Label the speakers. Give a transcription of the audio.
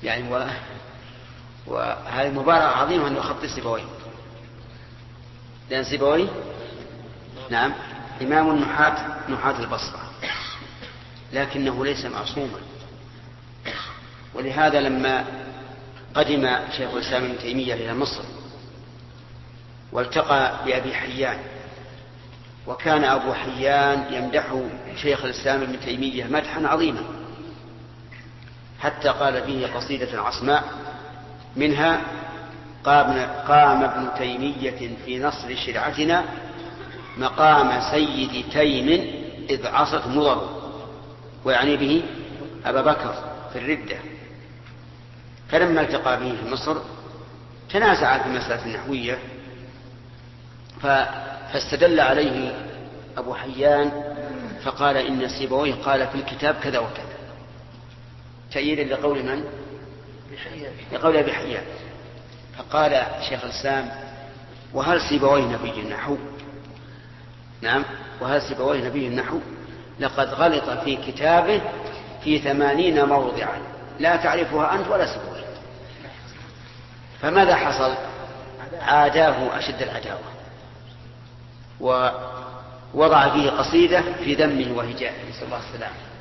Speaker 1: يعني وهذه مباراة عظيمة أن يخطي سيبويه، لأن سيبويه نعم إمام نحاة البصرة، لكنه ليس معصوما. ولهذا لما قدم شيخ الإسلام ابن تيمية إلى مصر والتقى بأبي حيان، وكان أبو حيان يمدح شيخ الإسلام ابن تيمية مدحا عظيما، حتى قال به قصيدة عصماء منها: قام ابن تيمية في نصر شرعتنا مقام سيد تيم إذ عصت مضر، ويعني به أبا بكر في الردة. فلما التقى به في مصر تنازع في المسألة النحوية، فاستدل عليه أبو حيان فقال إن سيبويه قال في الكتاب كذا وكذا، تأييدا لقول من؟ لقول أبي حيان. فقال شيخ الإسلام: وهل سيبويه نبي النحو؟ نعم، وهل سيبويه نبي النحو؟ لقد غلط في كتابه في 80 موضعا لا تعرفها أنت ولا سيبويه. فماذا حصل؟ عاداه أشد العداوة، ووضع فيه قصيدة في ذمه وهجائه، نسأل الله السلامة.